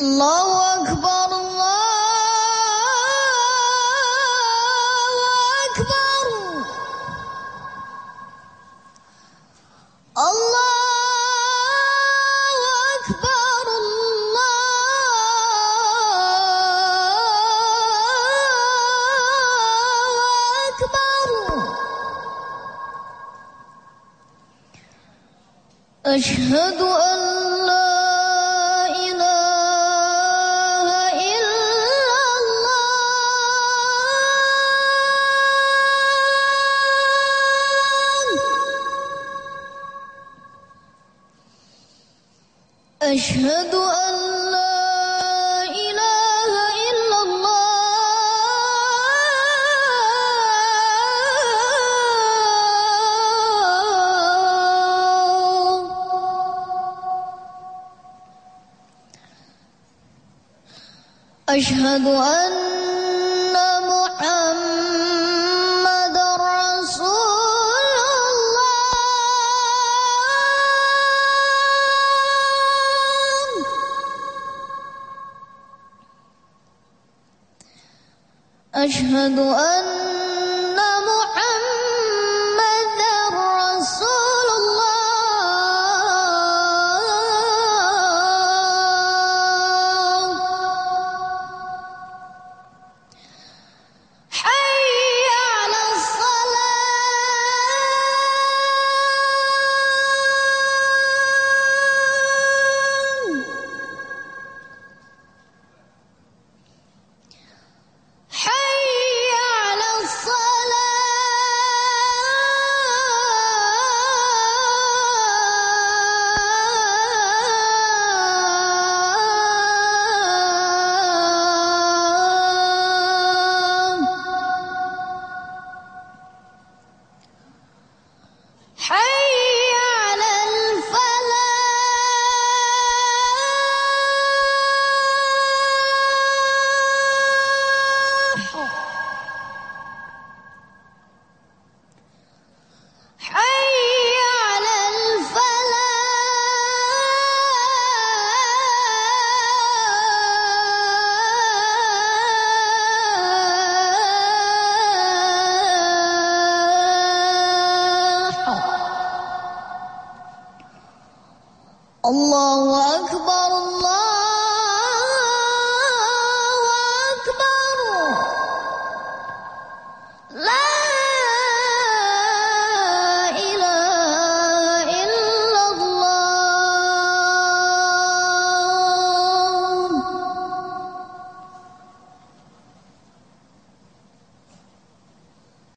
الله أكبر الله أكبر الله أكبر الله أكبر أشهد أن لا إله إلا الله أشهد أن لا إله إلا الله أشهد أن محمد رسول الله أشهد أن محمد رسول الله حي على الصلاة حي على الصلاة حي على الفلاح حي على الفلاح الله أكبر الله